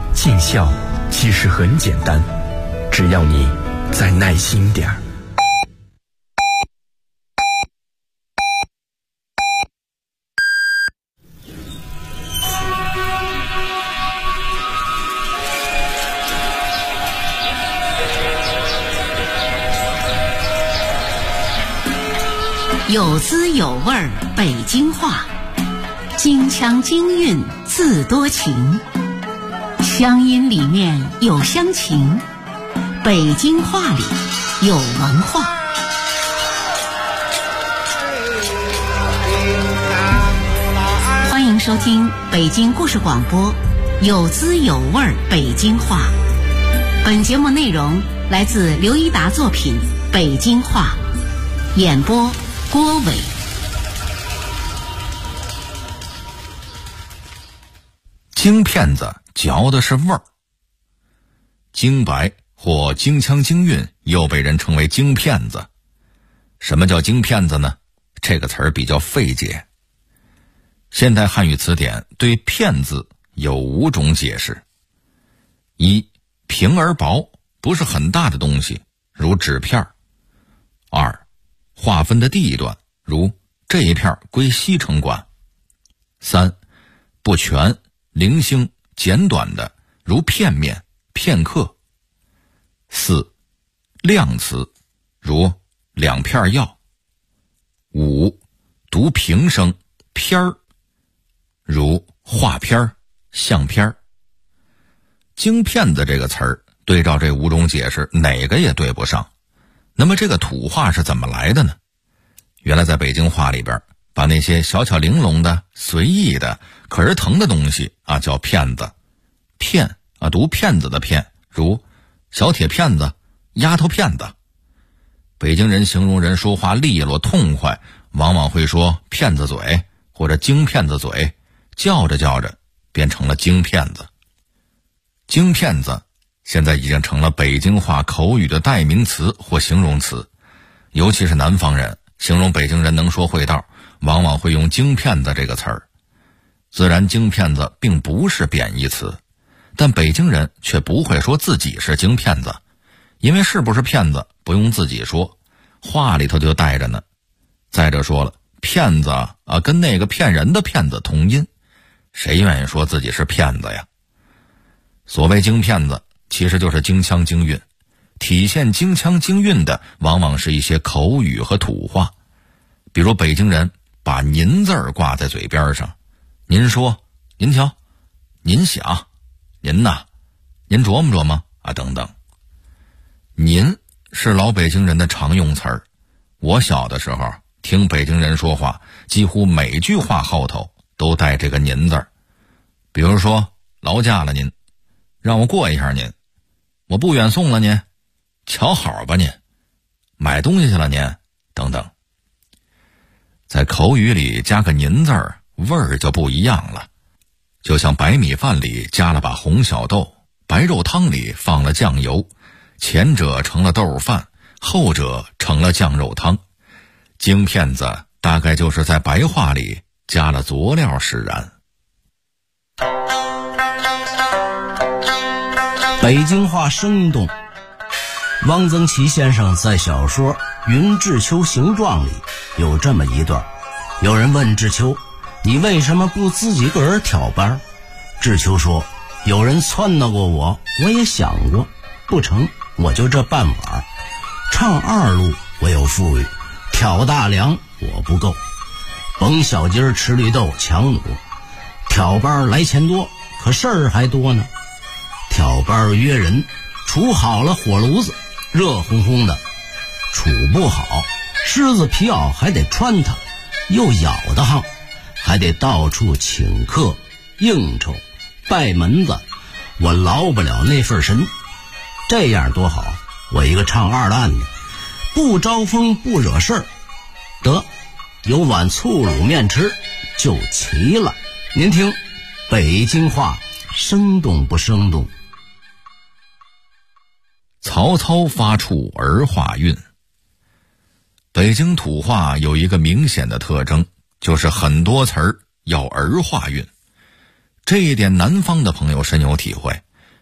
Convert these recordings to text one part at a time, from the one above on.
尽孝其实很简单，只要你再耐心点儿。 有滋有味儿北京话，京腔京韵自多情，乡音里面有乡情，北京话里有文化。欢迎收听北京故事广播有滋有味儿北京话。本节目内容来自刘一达作品《北京话》，演播郭伟。 京片子嚼的是味儿，京白或京腔京韵又被人称为京片子。什么叫京片子呢？这个词儿比较费解。现代汉语词典对片字有5种解释：一、平而薄，不是很大的东西，如纸片；二、划分的地段，如这一片归西城管；三、不全、零星、简短的，如片面、片刻；四、量词，如2片药；五、读平声、片儿，如画片、相片。京片子这个词儿对照这5种解释，哪个也对不上。那么这个土话是怎么来的呢？原来在北京话里边，把那些小巧玲珑的、随意的、可而疼的东西叫片子。片读骗子的骗，如小铁片子、丫头片子。北京人形容人说话利落痛快，往往会说骗子嘴或者京骗子嘴，叫着叫着变成了京骗子。京骗子现在已经成了北京话口语的代名词或形容词，尤其是南方人形容北京人能说会道，往往会用京骗子这个词儿。自然京骗子并不是贬义词，但北京人却不会说自己是京骗子，因为是不是骗子不用自己说，话里头就带着呢。再者说了，骗子跟那个骗人的骗子同音，谁愿意说自己是骗子呀？所谓京骗子其实就是京腔京韵，体现京腔京韵的往往是一些口语和土话。比如北京人把您字儿挂在嘴边上，您说、您瞧、您想、您呐、您琢磨琢磨等等。您是老北京人的常用词儿，我小的时候听北京人说话，几乎每句话后头都带这个您字儿。比如说劳驾了您，让我过一下您，我不远送了您，瞧好吧您，买东西去了您，等等。在口语里加个您字儿，味儿就不一样了。就像白米饭里加了把红小豆，白肉汤里放了酱油，前者成了豆饭，后者成了酱肉汤。京片子大概就是在白话里加了佐料使然。 北京话生动。汪曾祺先生在小说《云志秋形状》里有这么一段，有人问志秋，你为什么不自己个儿挑班？志秋说，有人撺掇过我也想过，不成，我就这半碗。唱二路我有富裕，挑大梁我不够，甭小鸡儿吃绿豆强弩，挑班来钱多，可事儿还多呢。挑班约人，处好了火炉子，热烘烘的；处不好，狮子皮袄还得穿它，又咬得慌，还得到处请客应酬拜门子，我劳不了那份神。这样多好，我一个唱二烂的，不招风不惹事儿，得有碗醋卤面吃就齐了。您听北京话生动不生动？ 曹操发怵儿化韵。北京土话有一个明显的特征，就是很多词儿要儿化韵。这一点南方的朋友深有体会，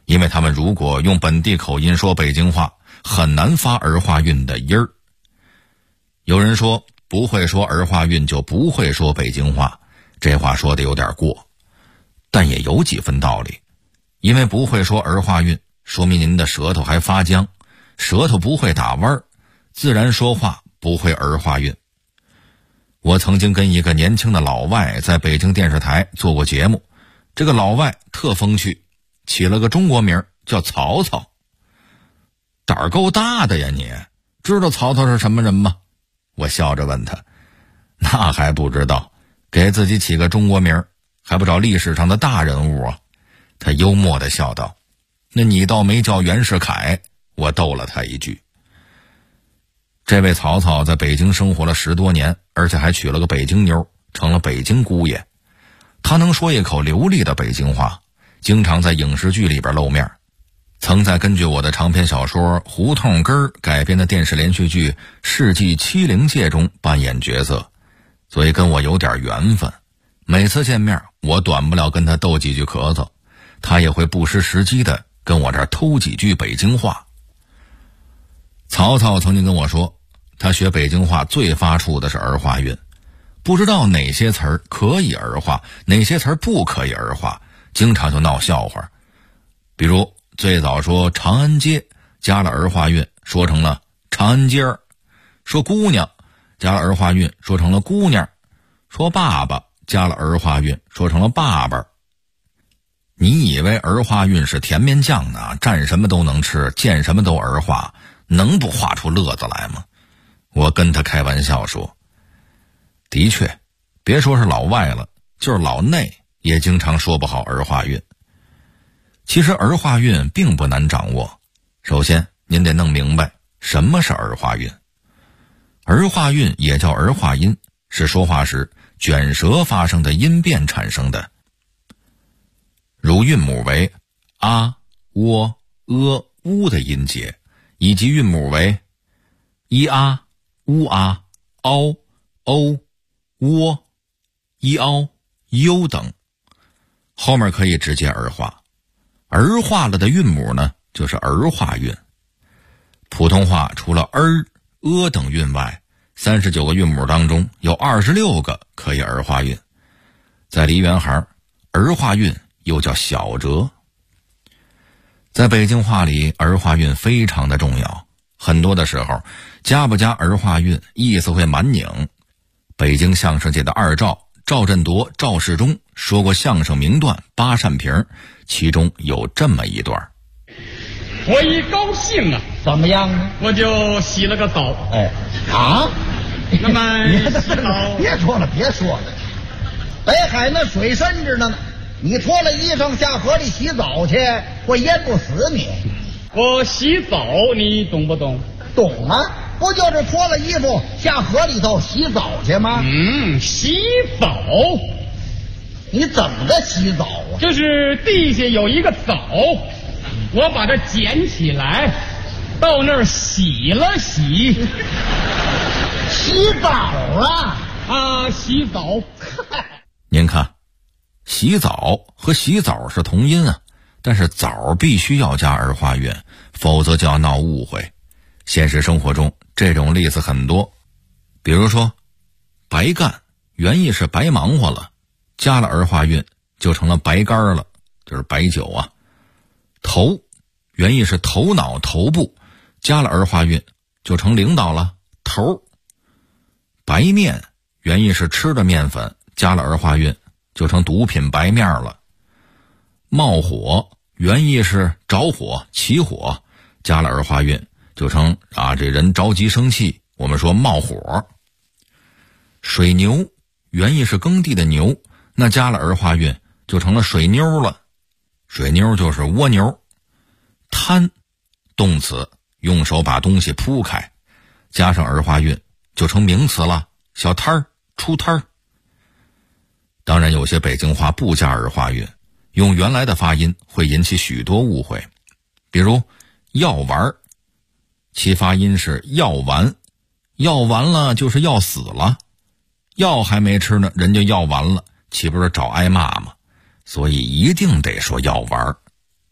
因为他们如果用本地口音说北京话，很难发儿化韵的音儿。有人说不会说儿化韵就不会说北京话，这话说的有点过，但也有几分道理。因为不会说儿化韵，说明您的舌头还发僵，舌头不会打弯儿，自然说话不会儿化韵。我曾经跟一个年轻的老外在北京电视台做过节目，这个老外特风趣，起了个中国名叫曹操。胆儿够大的呀，你知道曹操是什么人吗？我笑着问他，那还不知道，给自己起个中国名还不找历史上的大人物啊？他幽默地笑道，那你倒没叫袁世凯。我逗了他一句。这位曹操在北京生活了10多年，而且还娶了个北京妞，成了北京姑爷。他能说一口流利的北京话，经常在影视剧里边露面，曾在根据我的长篇小说《胡同根儿》改编的电视连续剧《世纪70届》中扮演角色，所以跟我有点缘分。每次见面，我短不了跟他斗几句咳嗽，他也会不失时机的跟我这儿偷几句北京话。曹操曾经跟我说，他学北京话最发怵的是儿化韵，不知道哪些词儿可以儿化，哪些词儿不可以儿化，经常就闹笑话。比如最早说长安街，加了儿化韵，说成了长安街儿；说姑娘，加了儿化韵，说成了姑娘；说爸爸，加了儿化韵，说成了爸爸。你以为儿化韵是甜面酱呢？蘸什么都能吃，见什么都儿化，能不画出乐子来吗？我跟他开玩笑说，的确，别说是老外了，就是老内也经常说不好儿化韵。其实儿化韵并不难掌握，首先您得弄明白什么是儿化韵。儿化韵也叫儿化音，是说话时卷舌发生的音变产生的。如韵母为啊、喔、乌的音节，以及韵母为一啊、乌啊、凹、欧、喔、一凹、优等，后面可以直接儿化。儿化了的韵母呢，就是儿化韵。普通话除了儿、等韵外，39个韵母当中有26个可以儿化韵。在梨园行，儿化韵又叫小折。在北京话里，儿化韵非常的重要，很多的时候加不加儿化韵意思会蛮拧。北京相声界的二赵赵振铎、赵世忠说过相声名段《八扇屏》，其中有这么一段： 我一高兴啊， 怎么样呢？ 我就洗了个澡。 哎，啊， 那么洗澡别说了，别说了，北海那水深着呢，你脱了衣裳下河里洗澡去，会淹不死你。 我洗澡，你懂不懂？ 懂啊，不就是脱了衣服下河里头洗澡去吗？ 洗澡， 你怎么个洗澡啊？ 就是地下有一个澡，我把它捡起来，到那儿洗了洗。 洗澡啊？ 洗澡。 您看，洗澡和洗澡是同音啊，但是澡必须要加儿化韵，否则就要闹误会。现实生活中这种例子很多，比如说白干原意是白忙活了，加了儿化韵就成了白干了，就是白酒啊。头原意是头脑头部，加了儿化韵就成领导了，头。白面原意是吃的面粉，加了儿化韵就成毒品白面了。冒火原意是着火起火，加了儿化韵就成这人着急生气，我们说冒火。水牛原意是耕地的牛，那加了儿化韵就成了水妞了，水妞就是蜗牛。摊动词用手把东西铺开，加上儿化韵就成名词了，小摊儿出摊儿。当然有些北京话不加儿化韵，用原来的发音会引起许多误会。比如药丸，其发音是药丸，药完了就是要死了，药还没吃呢，人就药完了，岂不是找挨骂吗？所以一定得说药丸。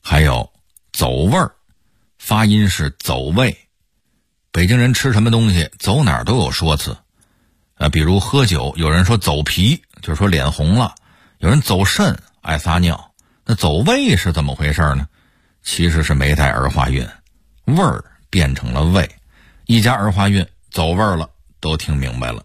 还有走味儿，发音是走味。北京人吃什么东西走哪儿都有说辞。比如喝酒，有人说走脾，就是说脸红了；有人走肾，爱撒尿。那走味是怎么回事呢？其实是没带儿化韵，味儿变成了味，一加儿化韵，走味儿了，都听明白了。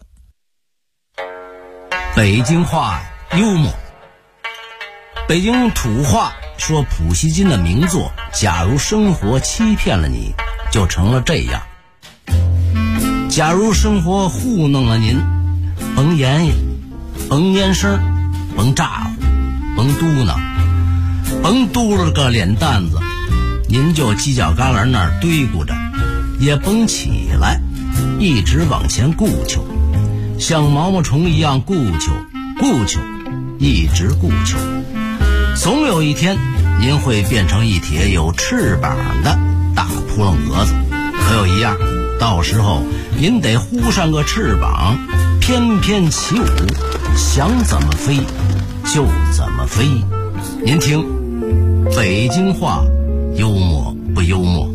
北京话幽默。北京土话说普希金的名作《假如生活欺骗了你》就成了这样。假如生活糊弄了您，甭言语，甭蔫声，甭咋呼，甭嘟囔，甭嘟了个脸蛋子，您就犄角旮旯那儿堆咕着，也甭起来，一直往前顾求，像毛毛虫一样顾求，一直顾求。总有一天您会变成一帖有翅膀的大扑棱蛾子，可有一样，到时候您得呼上个翅膀，翩翩起舞，想怎么飞就怎么飞。您听，北京话幽默不幽默？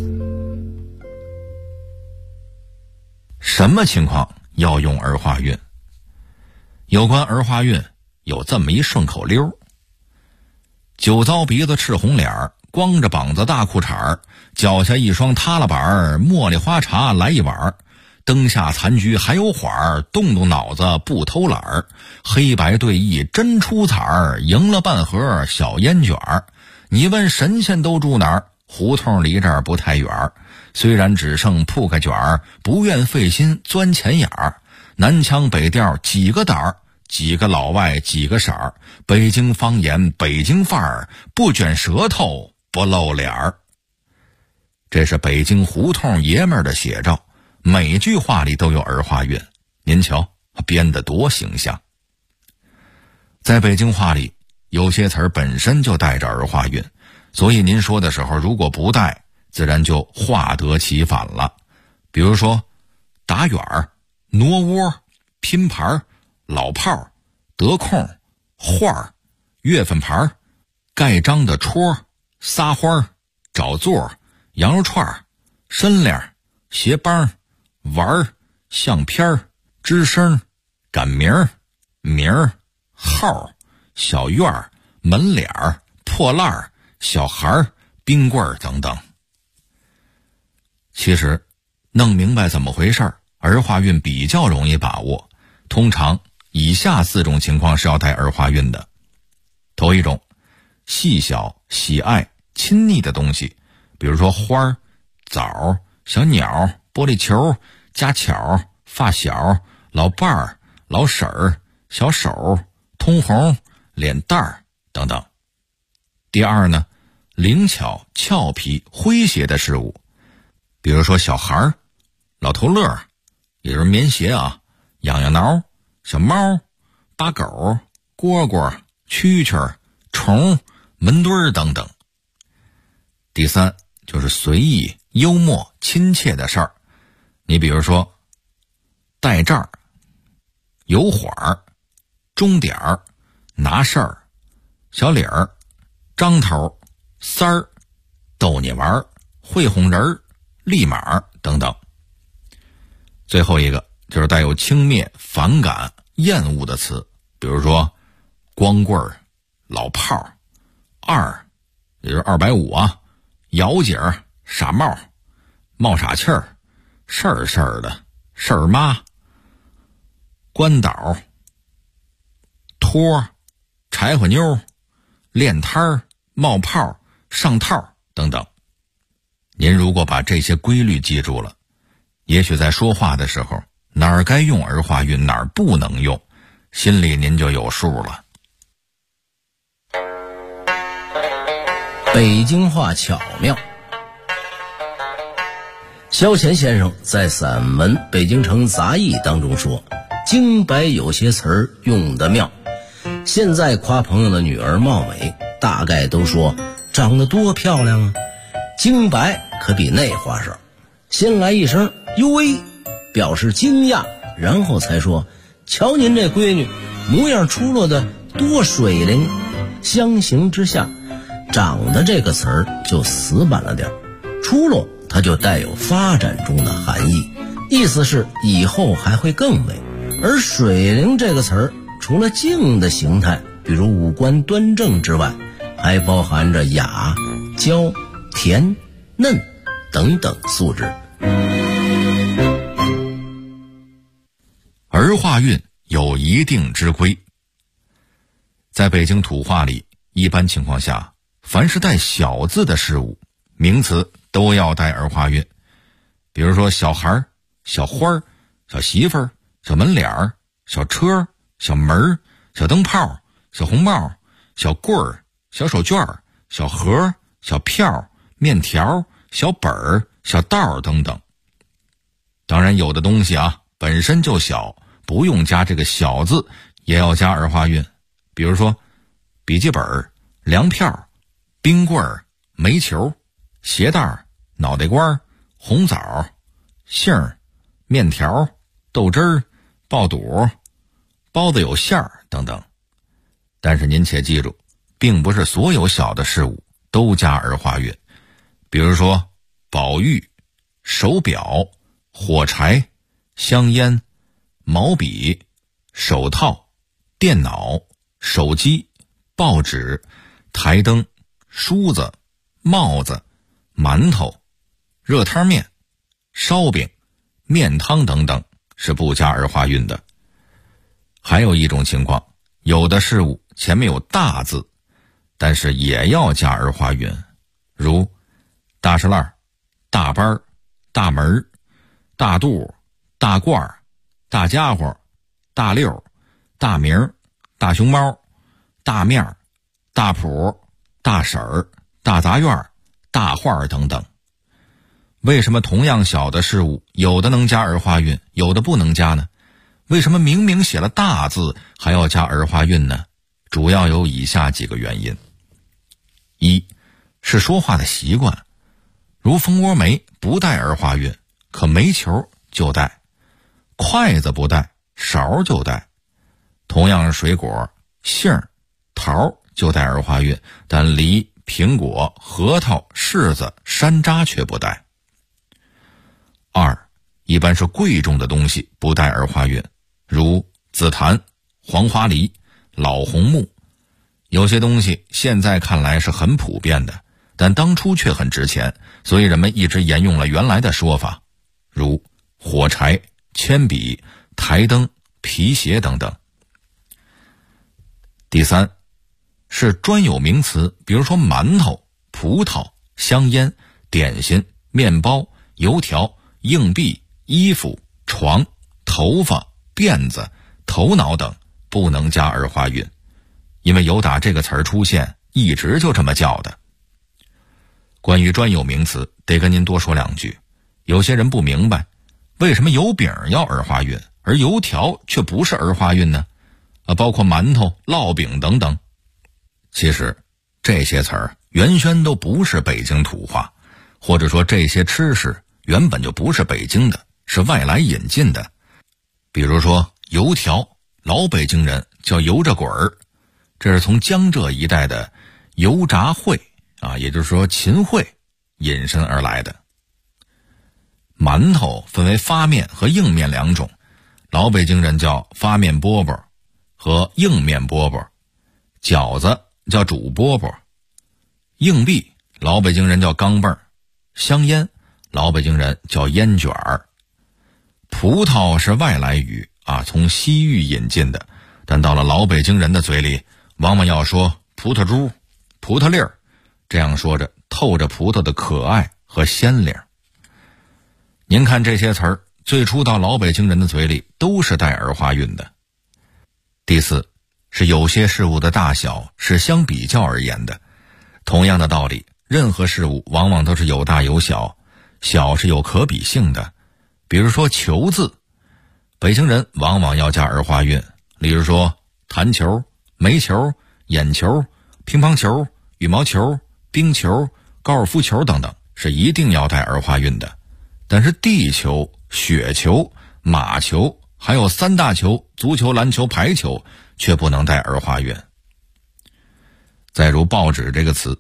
什么情况要用儿化韵？有关儿化韵有这么一顺口溜：酒糟鼻子赤红脸，光着膀子大裤衩，脚下一双塌了板，茉莉花茶来一碗，灯下残局还有缓，动动脑子不偷懒，黑白对弈真出彩，赢了半盒小烟卷。你问神仙都住哪儿？胡同离这儿不太远，虽然只剩铺盖卷，不愿费心钻钱眼儿。南腔北调几个胆儿，几个老外几个色儿，北京方言北京范儿，不卷舌头不露脸儿。这是北京胡同爷们儿的写照，每句话里都有儿化韵，您瞧编得多形象。在北京话里，有些词儿本身就带着儿化韵，所以您说的时候如果不带，自然就化得其反了。比如说打远儿、挪窝、拼盘、老炮、得空、画儿、月份盘、盖章的戳、撒花、找座、羊肉串、身量、鞋帮、玩、相片、吱声、赶名、名、号、小院、门脸、破烂、小孩、冰棍等等。其实弄明白怎么回事，儿化韵比较容易把握。通常以下4种情况是要带儿化韵的。头一种，细小、喜爱、亲昵的东西，比如说花、枣、小鸟、玻璃球、家巧、发小、老伴儿、老婶儿、小手、通红、脸蛋儿等等。第二呢，灵巧、俏皮、诙谐的事物，比如说小孩、老头乐，也就是棉鞋啊，痒痒挠、小猫、八狗、蝈蝈、蛐蛐、虫、门墩等等。第三就是随意、幽默、亲切的事儿，你比如说带这儿、有缓儿、钟点儿、拿事儿、小理儿、张头、三儿、逗你玩、会哄人、立马等等。最后一个就是带有轻蔑、反感、厌恶的词，比如说光棍儿、老炮儿、二，也就是250啊，姚姐儿、傻帽、冒傻气儿、事儿事儿的、事儿妈、关岛、托、柴火妞、练摊儿、冒泡、上套等等。您如果把这些规律记住了，也许在说话的时候，哪儿该用儿化韵，哪儿不能用，心里您就有数了。 北京话巧妙。萧乾先生在散文《北京城杂艺》当中说，京白有些词儿用得妙。现在夸朋友的女儿貌美，大概都说长得多漂亮啊。京白可比那花哨，先来一声哟喂，表示惊讶，然后才说瞧您这闺女模样出落的多水灵。相形之下， 长的这个词儿就死板了点，出落它就带有发展中的含义，意思是以后还会更美。而水灵这个词儿除了静的形态，比如五官端正之外，还包含着雅、娇、甜、嫩等等素质。 儿化韵有一定之规。在北京土话里，一般情况下，凡是带小字的事物，名词都要带儿化韵。比如说小孩、小花、小媳妇儿、小门脸、小车、小门、小灯泡、小红帽、小棍儿、小手绢、小盒、小票、面条、小本儿、小道等等。当然有的东西本身就小，不用加这个小字，也要加儿化韵。比如说笔记本、粮票、冰棍、煤球、鞋带、脑袋瓜、红枣、杏、面条、豆汁、爆肚、包子有馅儿等等。但是您且记住，并不是所有小的事物都加儿化韵。比如说宝玉、手表、火柴、香烟、毛笔、手套、电脑、手机、报纸、台灯、梳子、帽子、馒头、热汤面、烧饼、面汤等等是不加儿化韵的。还有一种情况，有的事物前面有大字，但是也要加儿化韵，如大石烂、大班、大门、大肚、大罐、大家伙、大六、大名、大熊猫、大面、大谱、大婶儿、大杂院、大画等等。为什么同样小的事物，有的能加儿化韵，有的不能加呢？为什么明明写了大字还要加儿化韵呢？主要有以下几个原因。一是说话的习惯，如蜂窝煤不带儿化韵，可煤球就带；筷子不带，勺就带。同样是水果，杏、桃就带儿化韵，但梨、苹果、核桃、柿子、山楂却不带。二，一般是贵重的东西不带儿化韵，如紫檀、黄花梨、老红木。有些东西现在看来是很普遍的，但当初却很值钱，所以人们一直沿用了原来的说法，如火柴、铅笔、台灯、皮鞋等等。第三，是专有名词，比如说馒头、葡萄、香烟、点心、面包、油条、硬币、衣服、床、头发、辫子、头脑等，不能加儿化韵，因为有打这个词儿出现，一直就这么叫的。关于专有名词，得跟您多说两句。有些人不明白，为什么油饼要儿化韵，而油条却不是儿化韵呢？包括馒头、烙饼等等。其实这些词儿原先都不是北京土话，或者说这些吃食原本就不是北京的，是外来引进的。比如说油条，老北京人叫油炸滚儿，这是从江浙一带的油炸烩也就是说秦烩引申而来的。馒头分为发面和硬面两种，老北京人叫发面饽饽和硬面饽饽，饺子叫煮饽饽，硬币老北京人叫钢镚，香烟老北京人叫烟卷儿。葡萄是外来语从西域引进的，但到了老北京人的嘴里，往往要说葡萄珠、葡萄粒儿，这样说着透着葡萄的可爱和鲜灵。您看这些词儿，最初到老北京人的嘴里都是带儿化韵的。第四，是有些事物的大小是相比较而言的。同样的道理，任何事物往往都是有大有小，小是有可比性的。比如说球字，北京人往往要加儿化韵，例如说弹球、煤球、眼球、乒乓球、羽毛球、冰球、高尔夫球等等，是一定要带儿化韵的。但是地球、雪球、马球还有三大球，足球、篮球、排球却不能带儿化韵。再如报纸这个词，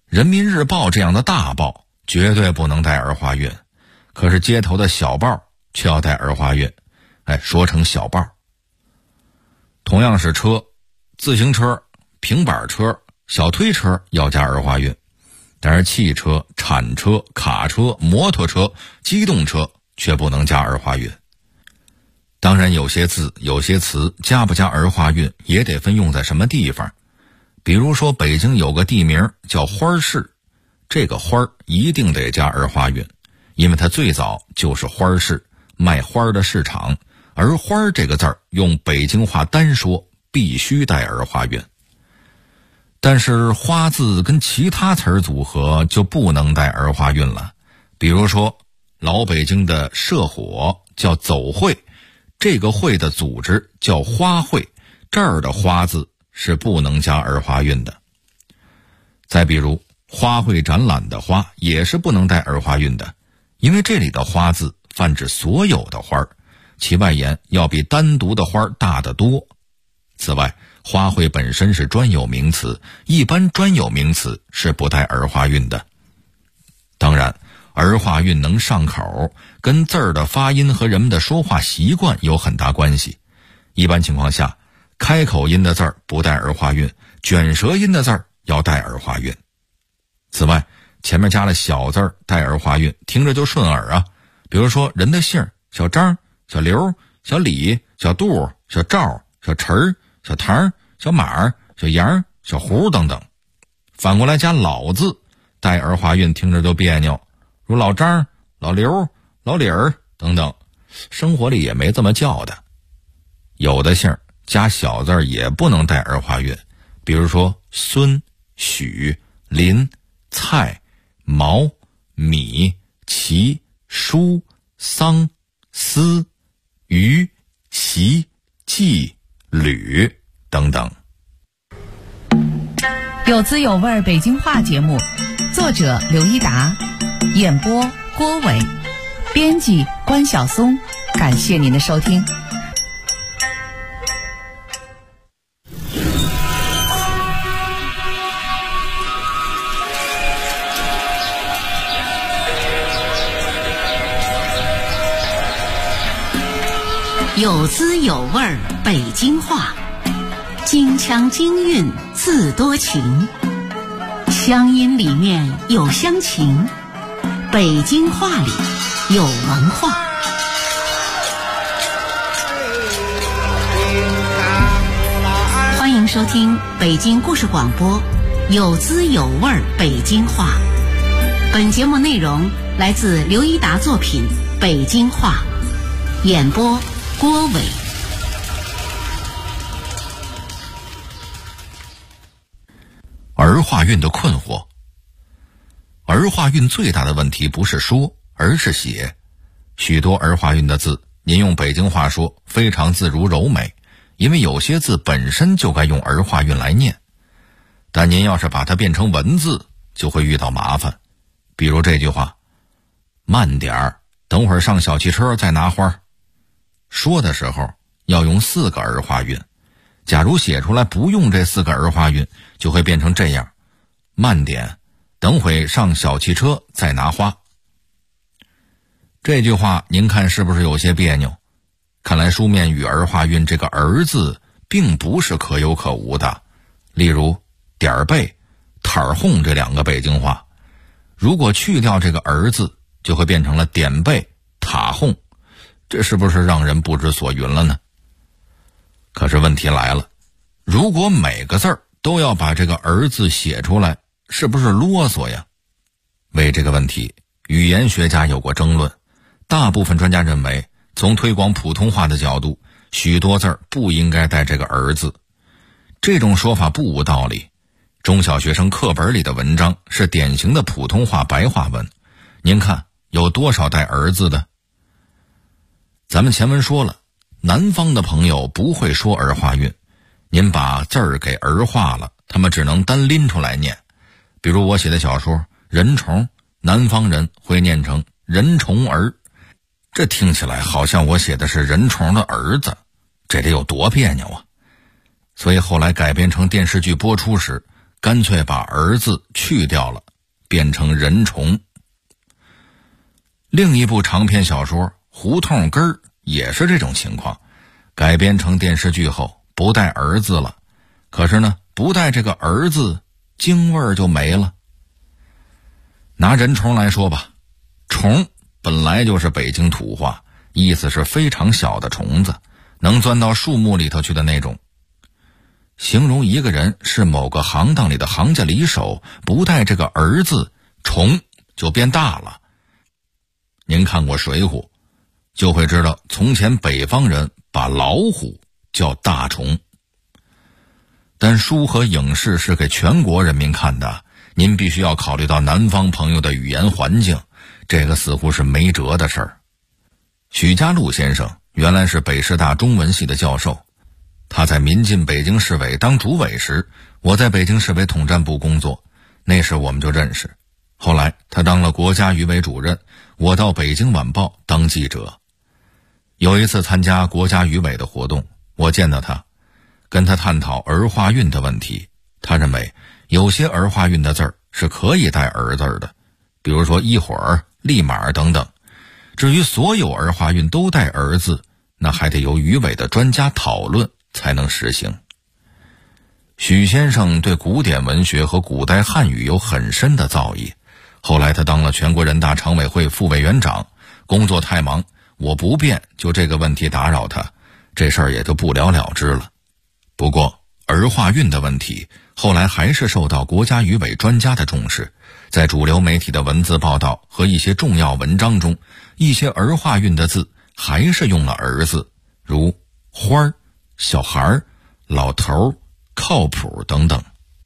人民日报这样的大报绝对不能带儿化韵，可是街头的小报却要带儿化韵，说成小报。同样是车，自行车、平板车、小推车要加儿化韵，但是汽车、铲车、卡车、摩托车、机动车却不能加儿化韵。当然有些字有些词加不加儿化韵也得分用在什么地方。比如说北京有个地名叫花市，这个花一定得加儿化韵，因为它最早就是花市，卖花的市场，而花这个字儿用北京话单说必须带儿化韵。但是花字跟其他词儿组合就不能带儿化韵了。比如说老北京的社火叫走会，这个会的组织叫花会，这儿的花字是不能加儿化韵的。再比如花卉展览的花也是不能带儿化韵的，因为这里的花字泛指所有的花，其外延要比单独的花大得多。此外，花卉本身是专有名词，一般专有名词是不带儿化韵的。当然儿化韵能上口，跟字儿的发音和人们的说话习惯有很大关系。一般情况下，开口音的字儿不带儿化韵，卷舌音的字儿要带儿化韵。此外，前面加了小字儿带儿化韵，听着就顺耳啊。比如说人的姓小张、小刘、小李、小杜、小赵、小陈、小唐、小马、小杨、小胡等等。反过来加老字带儿化韵，听着就别扭，如老张、老刘、老李儿等等，生活里也没这么叫的。有的姓加小字也不能带儿化韵，比如说孙、许、林、蔡、毛、米、齐、舒、桑、司、于、习、季、吕等等。 有滋有味北京话节目，作者刘一达，演播郭伟，编辑关晓松。感谢您的收听。 有滋有味北京话，京腔京韵字多情，乡音里面有乡情，北京话里有文化。欢迎收听北京故事广播有滋有味北京话。本节目内容来自刘一达作品《北京话》，演播郭伟。 儿化韵的困惑。儿化韵最大的问题不是说，而是写。许多儿化韵的字，您用北京话说非常自如柔美，因为有些字本身就该用儿化韵来念。但您要是把它变成文字，就会遇到麻烦。比如这句话，慢点儿，等会儿上小汽车再拿花。说的时候要用4个儿化韵，假如写出来不用这4个儿化韵，就会变成这样，慢点，等会上小汽车再拿花。这句话您看是不是有些别扭？看来书面语儿化韵这个儿字并不是可有可无的。例如点儿背、塔儿哄这2个北京话，如果去掉这个儿字，就会变成了点背、塔哄，这是不是让人不知所云了呢？可是问题来了，如果每个字儿都要把这个儿字写出来，是不是啰嗦呀？为这个问题，语言学家有过争论。大部分专家认为，从推广普通话的角度，许多字儿不应该带这个儿字。这种说法不无道理。中小学生课本里的文章是典型的普通话白话文，您看有多少带儿字的？咱们前文说了，南方的朋友不会说儿化韵，您把字儿给儿化了，他们只能单拎出来念。比如我写的小说《人虫》，南方人会念成人虫儿，这听起来好像我写的是人虫的儿子，这得有多别扭啊！所以后来改编成电视剧播出时， 干脆把儿字去掉了，变成人虫。另一部长篇小说《胡同根儿》也是这种情况，改编成电视剧后不带儿字了，可是呢，不带这个儿字，京味儿就没了。拿人虫来说吧，虫本来就是北京土话，意思是非常小的虫子，能钻到树木里头去的那种。形容一个人是某个行当里的行家里手，不带这个儿字，虫就变大了。您看过《水浒》，就会知道从前北方人把老虎叫大虫。但书和影视是给全国人民看的，您必须要考虑到南方朋友的语言环境，这个似乎是没辙的事儿。许家路先生原来是北师大中文系的教授，他在民进北京市委当主委时，我在北京市委统战部工作，那时我们就认识。后来他当了国家语委主任，我到北京晚报当记者。有一次参加国家语委的活动，我见到他，跟他探讨儿化韵的问题。他认为有些儿化韵的字儿是可以带儿字的，比如说一会儿、立马等等。至于所有儿化韵都带儿字，那还得由语委的专家讨论才能实行。许先生对古典文学和古代汉语有很深的造诣，后来他当了全国人大常委会副委员长，工作太忙，我不便就这个问题打扰他，这事儿也就不了了之了。不过儿化韵的问题后来还是受到国家语委专家的重视，在主流媒体的文字报道和一些重要文章中，一些儿化韵的字还是用了儿字，如花儿、小孩儿、老头儿、靠谱等等。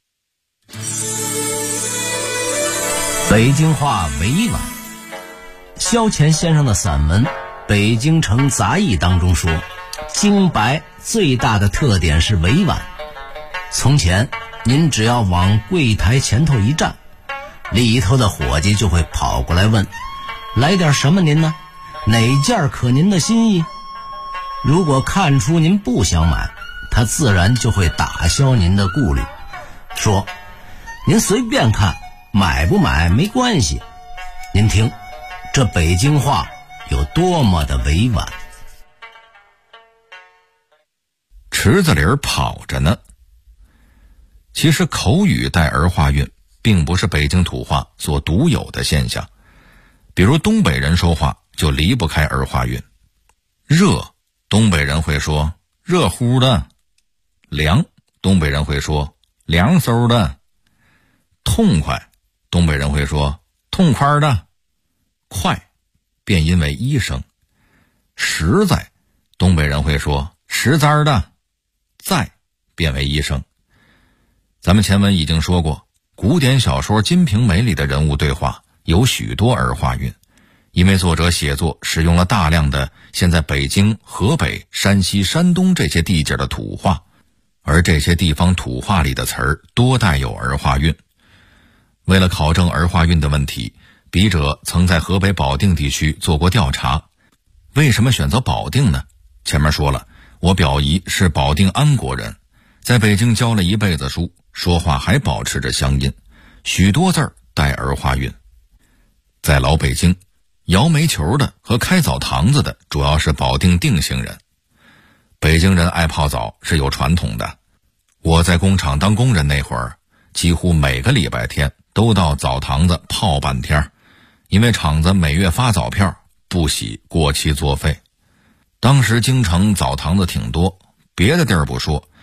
北京话委婉。萧乾先生的散文《北京城杂役》当中说，京白最大的特点是委婉。从前您只要往柜台前头一站，里头的伙计就会跑过来问，来点什么您呢？哪件可您的心意？如果看出您不想买，他自然就会打消您的顾虑，说您随便看，买不买没关系。您听，这北京话有多么的委婉。 池子里跑着呢。其实口语带儿化韵并不是北京土话所独有的现象，比如东北人说话就离不开儿化韵。热，东北人会说热乎的；凉，东北人会说凉飕的；痛快，东北人会说痛快的；快，变音为一声；实在，东北人会说实在的；在，变为一声。咱们前文已经说过，古典小说《金瓶梅》里的人物对话有许多儿化韵，因为作者写作使用了大量的现在北京、河北、山西、山东这些地界的土话，而这些地方土话里的词儿多带有儿化韵。为了考证儿化韵的问题，笔者曾在河北保定地区做过调查。为什么选择保定呢？前面说了，我表姨是保定安国人，在北京教了一辈子书，说话还保持着乡音，许多字儿带儿化韵。在老北京，摇煤球的和开澡堂子的主要是保定定兴人。北京人爱泡澡是有传统的，我在工厂当工人那会儿，几乎每个礼拜天都到澡堂子泡半天，因为厂子每月发澡票，不喜过期作废。当时京城澡堂子挺多，别的地儿不说，